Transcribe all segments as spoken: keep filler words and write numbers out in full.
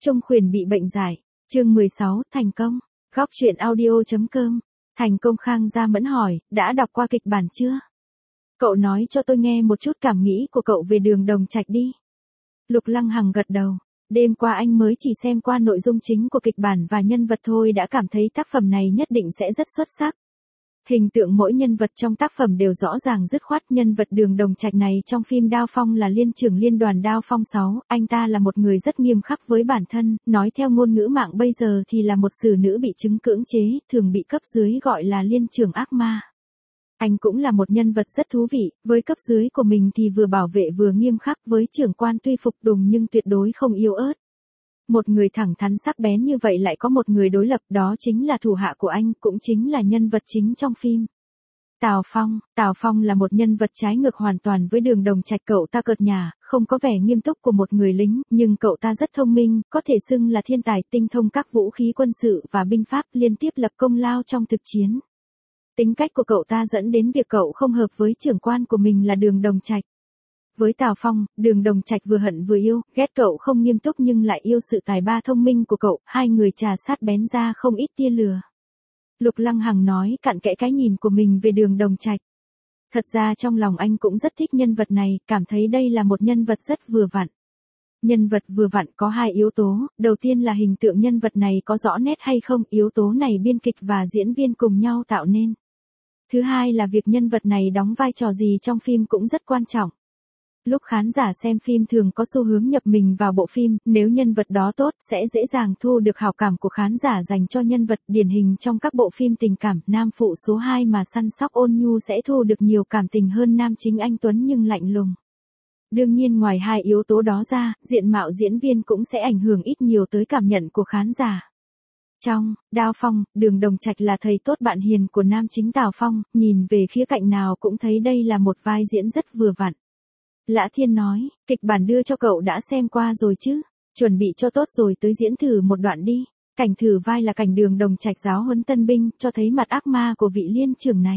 Trung Khuyển bị bệnh giải. Chương mười sáu, thành công. Góc truyện audio.com. Thành công. Khang Gia Mẫn hỏi, đã đọc qua kịch bản chưa? Cậu nói cho tôi nghe một chút cảm nghĩ của cậu về Đường Đồng Trạch đi. Lục Lăng Hằng gật đầu. Đêm qua anh mới chỉ xem qua nội dung chính của kịch bản và nhân vật thôi đã cảm thấy tác phẩm này nhất định sẽ rất xuất sắc. Hình tượng mỗi nhân vật trong tác phẩm đều rõ ràng dứt khoát. Nhân vật Đường Đồng Trạch này trong phim Đao Phong là liên trưởng liên đoàn Đao Phong sáu, anh ta là một người rất nghiêm khắc với bản thân, nói theo ngôn ngữ mạng bây giờ thì là một xử nữ bị chứng cưỡng chế, thường bị cấp dưới gọi là liên trưởng ác ma. Anh cũng là một nhân vật rất thú vị, với cấp dưới của mình thì vừa bảo vệ vừa nghiêm khắc, với trưởng quan tuy phục tùng nhưng tuyệt đối không yếu ớt. Một người thẳng thắn sắc bén như vậy lại có một người đối lập, đó chính là thủ hạ của anh, cũng chính là nhân vật chính trong phim. Tào Phong. Tào Phong là một nhân vật trái ngược hoàn toàn với Đường Đồng Trạch. Cậu ta cợt nhả, không có vẻ nghiêm túc của một người lính, nhưng cậu ta rất thông minh, có thể xưng là thiên tài, tinh thông các vũ khí quân sự và binh pháp, liên tiếp lập công lao trong thực chiến. Tính cách của cậu ta dẫn đến việc cậu không hợp với trưởng quan của mình là Đường Đồng Trạch. Với Tào Phong, Đường Đồng Trạch vừa hận vừa yêu, ghét cậu không nghiêm túc nhưng lại yêu sự tài ba thông minh của cậu, hai người trà sát bén ra không ít tia lửa. Lục Lăng Hằng nói cặn kẽ cái nhìn của mình về Đường Đồng Trạch. Thật ra trong lòng anh cũng rất thích nhân vật này, cảm thấy đây là một nhân vật rất vừa vặn. Nhân vật vừa vặn có hai yếu tố, đầu tiên là hình tượng nhân vật này có rõ nét hay không, yếu tố này biên kịch và diễn viên cùng nhau tạo nên. Thứ hai là việc nhân vật này đóng vai trò gì trong phim cũng rất quan trọng. Lúc khán giả xem phim thường có xu hướng nhập mình vào bộ phim, nếu nhân vật đó tốt sẽ dễ dàng thu được hảo cảm của khán giả dành cho nhân vật. Điển hình trong các bộ phim tình cảm, nam phụ số hai mà săn sóc ôn nhu sẽ thu được nhiều cảm tình hơn nam chính anh tuấn nhưng lạnh lùng. Đương nhiên ngoài hai yếu tố đó ra, diện mạo diễn viên cũng sẽ ảnh hưởng ít nhiều tới cảm nhận của khán giả. Trong Đao Phong, Đường Đồng Trạch là thầy tốt bạn hiền của nam chính Tào Phong, nhìn về khía cạnh nào cũng thấy đây là một vai diễn rất vừa vặn. Lã Thiên nói, kịch bản đưa cho cậu đã xem qua rồi chứ, chuẩn bị cho tốt rồi tới diễn thử một đoạn đi. Cảnh thử vai là cảnh Đường Đồng Trạch giáo huấn tân binh, cho thấy mặt ác ma của vị liên trưởng này.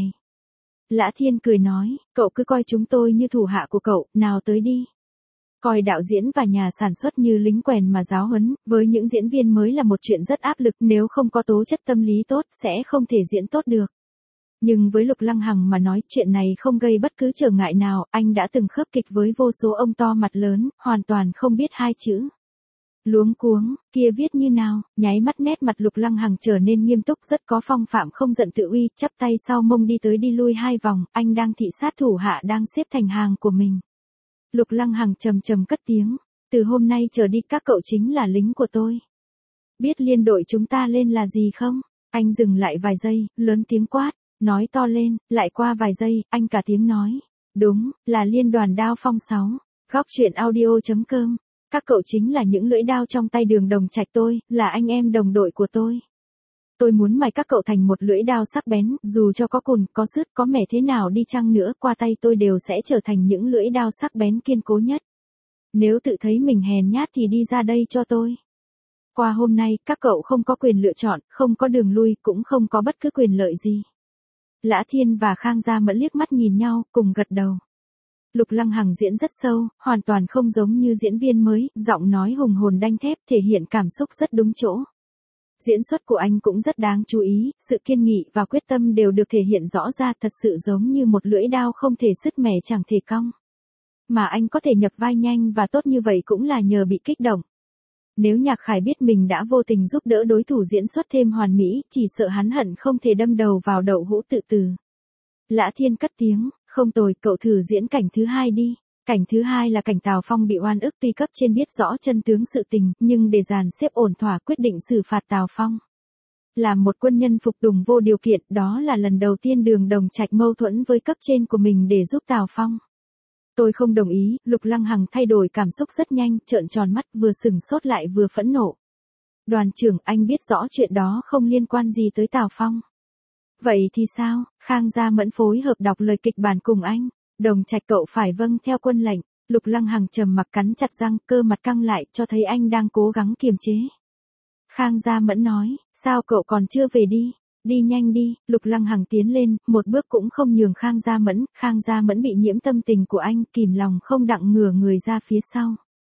Lã Thiên cười nói, cậu cứ coi chúng tôi như thủ hạ của cậu, nào tới đi. Coi đạo diễn và nhà sản xuất như lính quèn mà giáo huấn, với những diễn viên mới là một chuyện rất áp lực, nếu không có tố chất tâm lý tốt sẽ không thể diễn tốt được. Nhưng với Lục Lăng Hằng mà nói, chuyện này không gây bất cứ trở ngại nào, anh đã từng khớp kịch với vô số ông to mặt lớn, hoàn toàn không biết hai chữ. Luống cuống, kia viết như nào, nháy mắt nét mặt Lục Lăng Hằng trở nên nghiêm túc, rất có phong phạm không giận tự uy, chắp tay sau mông đi tới đi lui hai vòng, anh đang thị sát thủ hạ đang xếp thành hàng của mình. Lục Lăng Hằng trầm trầm cất tiếng, từ hôm nay trở đi các cậu chính là lính của tôi. Biết liên đội chúng ta lên là gì không? Anh dừng lại vài giây, lớn tiếng quát, nói to lên, lại qua vài giây, anh cả tiếng nói, đúng, là liên đoàn Đao Phong sáu. Góc truyện audio.com. Các cậu chính là những lưỡi đao trong tay Đường Đồng Trạch tôi, là anh em đồng đội của tôi. Tôi muốn mài các cậu thành một lưỡi đao sắc bén, dù cho có cùn, có sứt, có mẻ thế nào đi chăng nữa, qua tay tôi đều sẽ trở thành những lưỡi đao sắc bén kiên cố nhất. Nếu tự thấy mình hèn nhát thì đi ra đây cho tôi. Qua hôm nay, các cậu không có quyền lựa chọn, không có đường lui, cũng không có bất cứ quyền lợi gì. Lã Thiên và Khang Gia Mẫn liếc mắt nhìn nhau, cùng gật đầu. Lục Lăng Hằng diễn rất sâu, hoàn toàn không giống như diễn viên mới, giọng nói hùng hồn đanh thép, thể hiện cảm xúc rất đúng chỗ. Diễn xuất của anh cũng rất đáng chú ý, sự kiên nghị và quyết tâm đều được thể hiện rõ ra, thật sự giống như một lưỡi đao không thể sứt mẻ chẳng thể cong. Mà anh có thể nhập vai nhanh và tốt như vậy cũng là nhờ bị kích động. Nếu Nhạc Khải biết mình đã vô tình giúp đỡ đối thủ diễn xuất thêm hoàn mỹ, chỉ sợ hắn hận không thể đâm đầu vào đậu hũ tự tử. Lã Thiên cất tiếng, không tồi, cậu thử diễn cảnh thứ hai đi. Cảnh thứ hai là cảnh Tào Phong bị oan ức, tuy cấp trên biết rõ chân tướng sự tình, nhưng để dàn xếp ổn thỏa quyết định xử phạt Tào Phong. Làm một quân nhân phục tùng vô điều kiện, đó là lần đầu tiên Đường Đồng Trạch mâu thuẫn với cấp trên của mình để giúp Tào Phong. Tôi không đồng ý. Lục Lăng Hằng thay đổi cảm xúc rất nhanh, trợn tròn mắt, vừa sừng sốt lại vừa phẫn nộ. Đoàn trưởng, anh biết rõ chuyện đó không liên quan gì tới Tào Phong. Vậy thì sao? Khang Gia Mẫn phối hợp đọc lời kịch bản cùng anh. Đồng Trạch cậu phải vâng theo quân lệnh. Lục Lăng Hằng trầm mặc cắn chặt răng, cơ mặt căng lại, cho thấy anh đang cố gắng kiềm chế. Khang Gia Mẫn nói, sao cậu còn chưa về đi? Đi nhanh đi. Lục Lăng Hằng tiến lên, một bước cũng không nhường Khang Gia Mẫn. Khang Gia Mẫn bị nhiễm tâm tình của anh, kìm lòng không đặng ngửa người ra phía sau.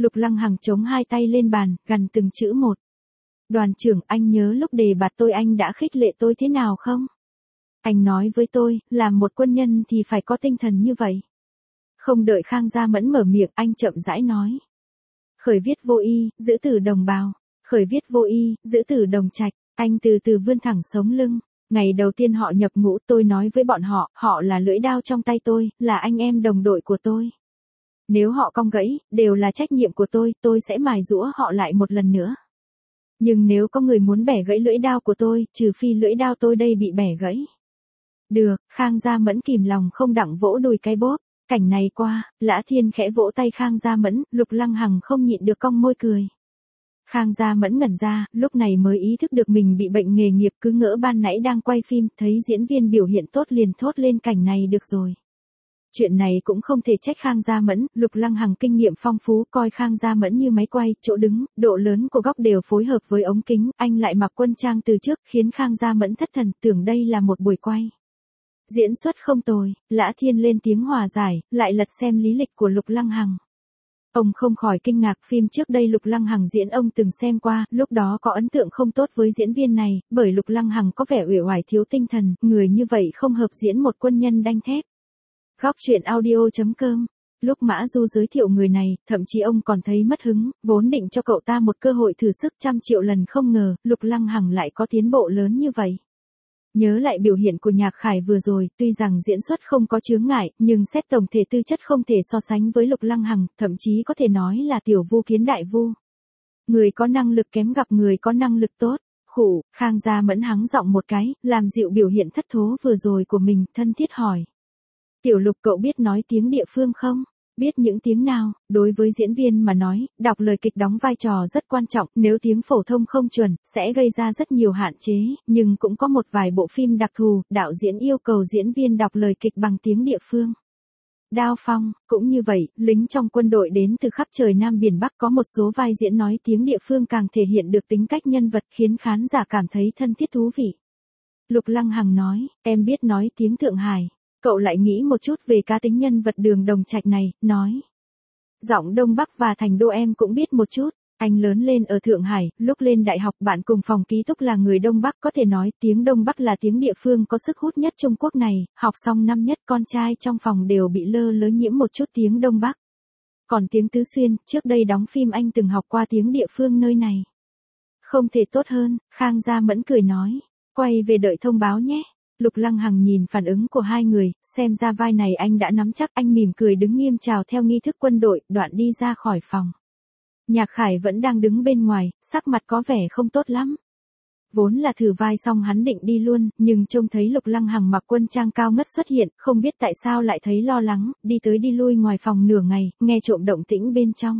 Lục Lăng Hằng chống hai tay lên bàn, gằn từng chữ một. Đoàn trưởng, anh nhớ lúc đề bạt tôi anh đã khích lệ tôi thế nào không? Anh nói với tôi, làm một quân nhân thì phải có tinh thần như vậy. Không đợi Khang Gia Mẫn mở miệng, anh chậm rãi nói. Khởi viết vô y, giữ tử đồng bào. Khởi viết vô y, giữ tử đồng trạch. Anh từ từ vươn thẳng sống lưng. Ngày đầu tiên họ nhập ngũ, tôi nói với bọn họ, họ là lưỡi đao trong tay tôi, là anh em đồng đội của tôi. Nếu họ cong gãy, đều là trách nhiệm của tôi, tôi sẽ mài giũa họ lại một lần nữa. Nhưng nếu có người muốn bẻ gãy lưỡi đao của tôi, trừ phi lưỡi đao tôi đây bị bẻ gãy. Được, Khang Gia Mẫn kìm lòng không đặng vỗ đùi cái bóp. Cảnh này qua, Lã Thiên khẽ vỗ tay Khang Gia Mẫn, Lục Lăng Hằng không nhịn được cong môi cười. Khang Gia Mẫn ngẩn ra, lúc này mới ý thức được mình bị bệnh nghề nghiệp, cứ ngỡ ban nãy đang quay phim, thấy diễn viên biểu hiện tốt liền thốt lên cảnh này được rồi. Chuyện này cũng không thể trách Khang Gia Mẫn, Lục Lăng Hằng kinh nghiệm phong phú, coi Khang Gia Mẫn như máy quay, chỗ đứng, độ lớn của góc đều phối hợp với ống kính, anh lại mặc quân trang từ trước, khiến Khang Gia Mẫn thất thần, tưởng đây là một buổi quay. Diễn xuất không tồi, Lã Thiên lên tiếng hòa giải, lại lật xem lý lịch của Lục Lăng Hằng. Ông không khỏi kinh ngạc, phim trước đây Lục Lăng Hằng diễn ông từng xem qua, lúc đó có ấn tượng không tốt với diễn viên này, bởi Lục Lăng Hằng có vẻ uể oải thiếu tinh thần, người như vậy không hợp diễn một quân nhân đanh thép. Góc truyện audio chấm com. Lúc Mã Du giới thiệu người này, thậm chí ông còn thấy mất hứng, vốn định cho cậu ta một cơ hội thử sức trăm triệu lần, không ngờ, Lục Lăng Hằng lại có tiến bộ lớn như vậy. Nhớ lại biểu hiện của Nhạc Khải vừa rồi, tuy rằng diễn xuất không có chướng ngại, nhưng xét tổng thể tư chất không thể so sánh với Lục Lăng Hằng, thậm chí có thể nói là tiểu vu kiến đại vu. Người có năng lực kém gặp người có năng lực tốt. Khụ, Khang Gia Mẫn hắng giọng một cái, làm dịu biểu hiện thất thố vừa rồi của mình, thân thiết hỏi. Tiểu Lục, cậu biết nói tiếng địa phương không? Biết những tiếng nào? Đối với diễn viên mà nói, đọc lời kịch đóng vai trò rất quan trọng, nếu tiếng phổ thông không chuẩn, sẽ gây ra rất nhiều hạn chế, nhưng cũng có một vài bộ phim đặc thù, đạo diễn yêu cầu diễn viên đọc lời kịch bằng tiếng địa phương. Đao Phong, cũng như vậy, lính trong quân đội đến từ khắp trời Nam Biển Bắc, có một số vai diễn nói tiếng địa phương càng thể hiện được tính cách nhân vật, khiến khán giả cảm thấy thân thiết thú vị. Lục Lăng Hằng nói, em biết nói tiếng Thượng Hải. Cậu lại nghĩ một chút về cá tính nhân vật Đường Đồng Trạch này, nói. Giọng Đông Bắc và Thành Đô em cũng biết một chút, anh lớn lên ở Thượng Hải, lúc lên đại học bạn cùng phòng ký túc là người Đông Bắc, có thể nói tiếng Đông Bắc là tiếng địa phương có sức hút nhất Trung Quốc này, học xong năm nhất con trai trong phòng đều bị lơ lớ nhiễm một chút tiếng Đông Bắc. Còn tiếng Tứ Xuyên, trước đây đóng phim anh từng học qua tiếng địa phương nơi này. Không thể tốt hơn, Khang Gia Mẫn cười nói, quay về đợi thông báo nhé. Lục Lăng Hằng nhìn phản ứng của hai người, xem ra vai này anh đã nắm chắc, anh mỉm cười đứng nghiêm chào theo nghi thức quân đội, đoạn đi ra khỏi phòng. Nhạc Khải vẫn đang đứng bên ngoài, sắc mặt có vẻ không tốt lắm. Vốn là thử vai xong hắn định đi luôn, nhưng trông thấy Lục Lăng Hằng mặc quân trang cao ngất xuất hiện, không biết tại sao lại thấy lo lắng, đi tới đi lui ngoài phòng nửa ngày, nghe trộm động tĩnh bên trong.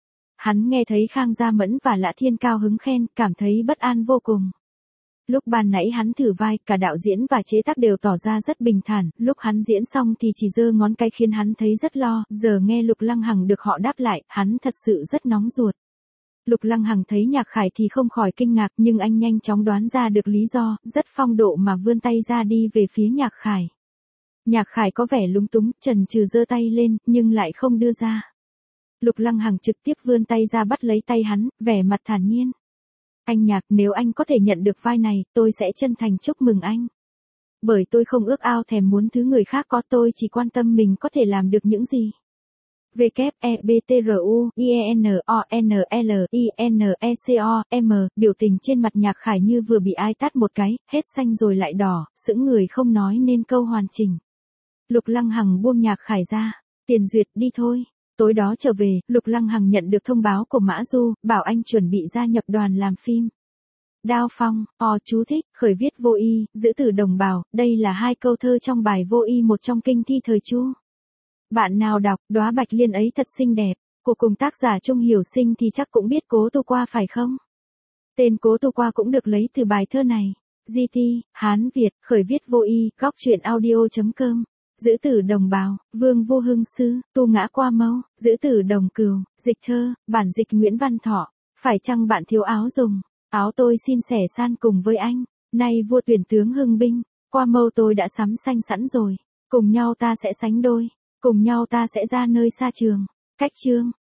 Hắn nghe thấy Khang Gia Mẫn và Lã Thiên cao hứng khen, cảm thấy bất an vô cùng. Lúc ban nãy hắn thử vai, cả đạo diễn và chế tác đều tỏ ra rất bình thản, lúc hắn diễn xong thì chỉ giơ ngón cái khiến hắn thấy rất lo, giờ nghe Lục Lăng Hằng được họ đáp lại, hắn thật sự rất nóng ruột. Lục Lăng Hằng thấy Nhạc Khải thì không khỏi kinh ngạc, nhưng anh nhanh chóng đoán ra được lý do, rất phong độ mà vươn tay ra đi về phía Nhạc Khải. Nhạc Khải có vẻ lúng túng, chần chừ giơ tay lên, nhưng lại không đưa ra. Lục Lăng Hằng trực tiếp vươn tay ra bắt lấy tay hắn, vẻ mặt thản nhiên. Anh Nhạc, nếu anh có thể nhận được vai này, tôi sẽ chân thành chúc mừng anh. Bởi tôi không ước ao thèm muốn thứ người khác có, tôi chỉ quan tâm mình có thể làm được những gì. W E B T R U I E N O N L I N E C O M, biểu tình trên mặt Nhạc Khải như vừa bị ai tát một cái, hết xanh rồi lại đỏ, sững người không nói nên câu hoàn chỉnh. Lục Lăng Hằng buông Nhạc Khải ra, tiền duyệt đi thôi. Tối đó trở về, Lục Lăng Hằng nhận được thông báo của Mã Du, bảo anh chuẩn bị gia nhập đoàn làm phim. Đao Phong, o chú thích, khởi viết vô y, giữ tử đồng bào, đây là hai câu thơ trong bài vô y một trong kinh thi thời Chu. Bạn nào đọc, đóa bạch liên ấy thật xinh đẹp, của cùng tác giả Trung Hiểu Sinh thì chắc cũng biết Cố Tu Qua phải không? Tên Cố Tu Qua cũng được lấy từ bài thơ này. giê tê, Hán Việt, khởi viết vô y, góc truyện audio chấm com. Giữ tử đồng bào, Vương Vô Hưng Sư, Tu Ngã Qua Mâu, giữ tử đồng cừu, dịch thơ, bản dịch Nguyễn Văn Thọ. Phải chăng bạn thiếu áo dùng? Áo tôi xin sẻ san cùng với anh. Nay vua tuyển tướng hưng binh, Qua Mâu tôi đã sắm xanh sẵn rồi. Cùng nhau ta sẽ sánh đôi, cùng nhau ta sẽ ra nơi xa trường. Cách chương.